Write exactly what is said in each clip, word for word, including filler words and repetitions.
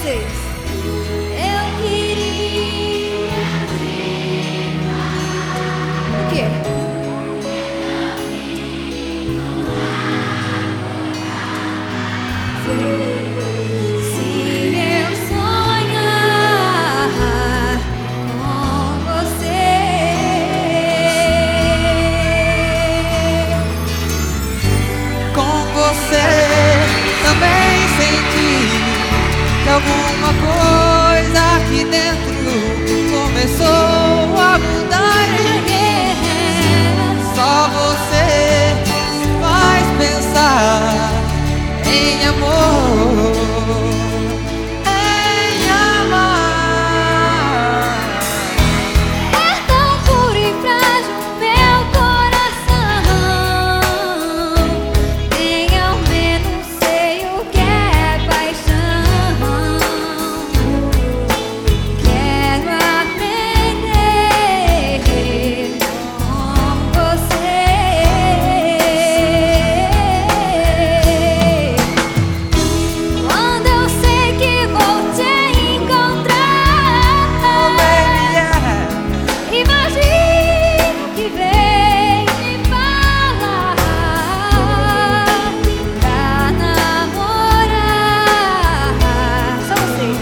vocês. Eu queria. O quê? Se eu sonhar com você, com você também senti que alguma coisa aqui dentro começou a mudar. Só você faz pensar em amor, em amar. É tão puro e frágil meu coração. Nem ao menos sei o que é paixão. Quero aprender com você. Quando eu sei que vou te encontrar, Oh baby, yeah. imagino que vem me falar pra namorar. Só vocês.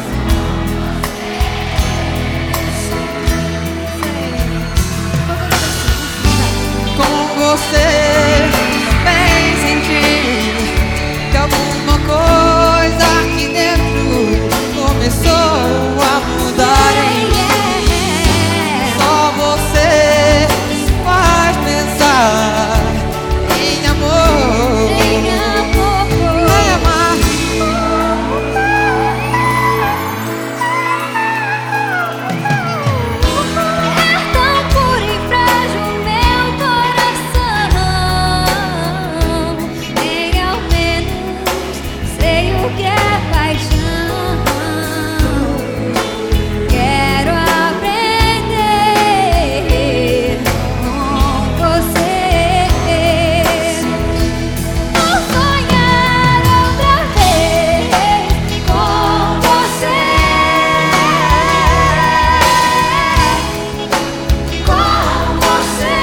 Com você também senti que alguma coisa aqui dentro começou a mudar. Só você faz pensar em amor, Em amor. em amar. É tão puro e frágil meu coração. Nem ao menos sei o que é paixão. Quero aprender com você. Vou sonhar outra vez com você. Com você,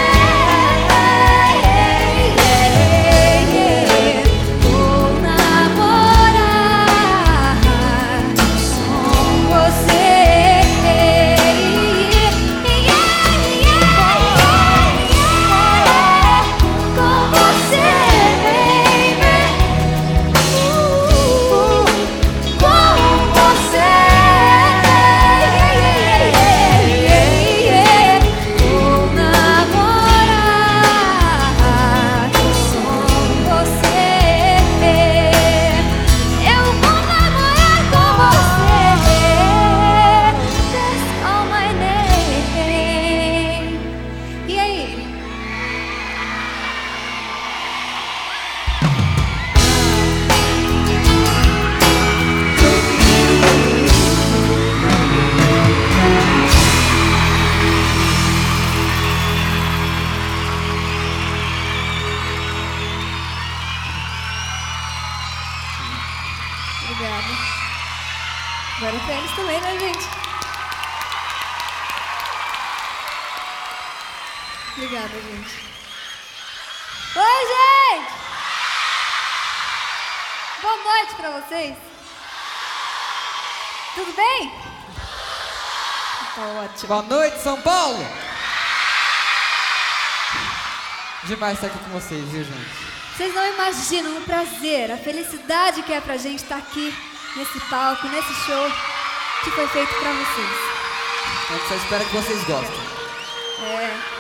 vou namorar com você, com você, baby. Com você, vou namorar com você. Eu vou namorar com você. Just call my name. E aí? Obrigada. Agora é pra eles também, né, gente? Obrigada, gente. Oi, gente! Boa noite pra vocês. Tudo bem? Tá ótimo. Boa noite, São Paulo! Demais estar aqui com vocês, viu, gente? Vocês não imaginam o prazer, a felicidade que é pra gente estar aqui nesse palco, nesse show que foi feito pra vocês. A gente só espera que vocês gostem. É.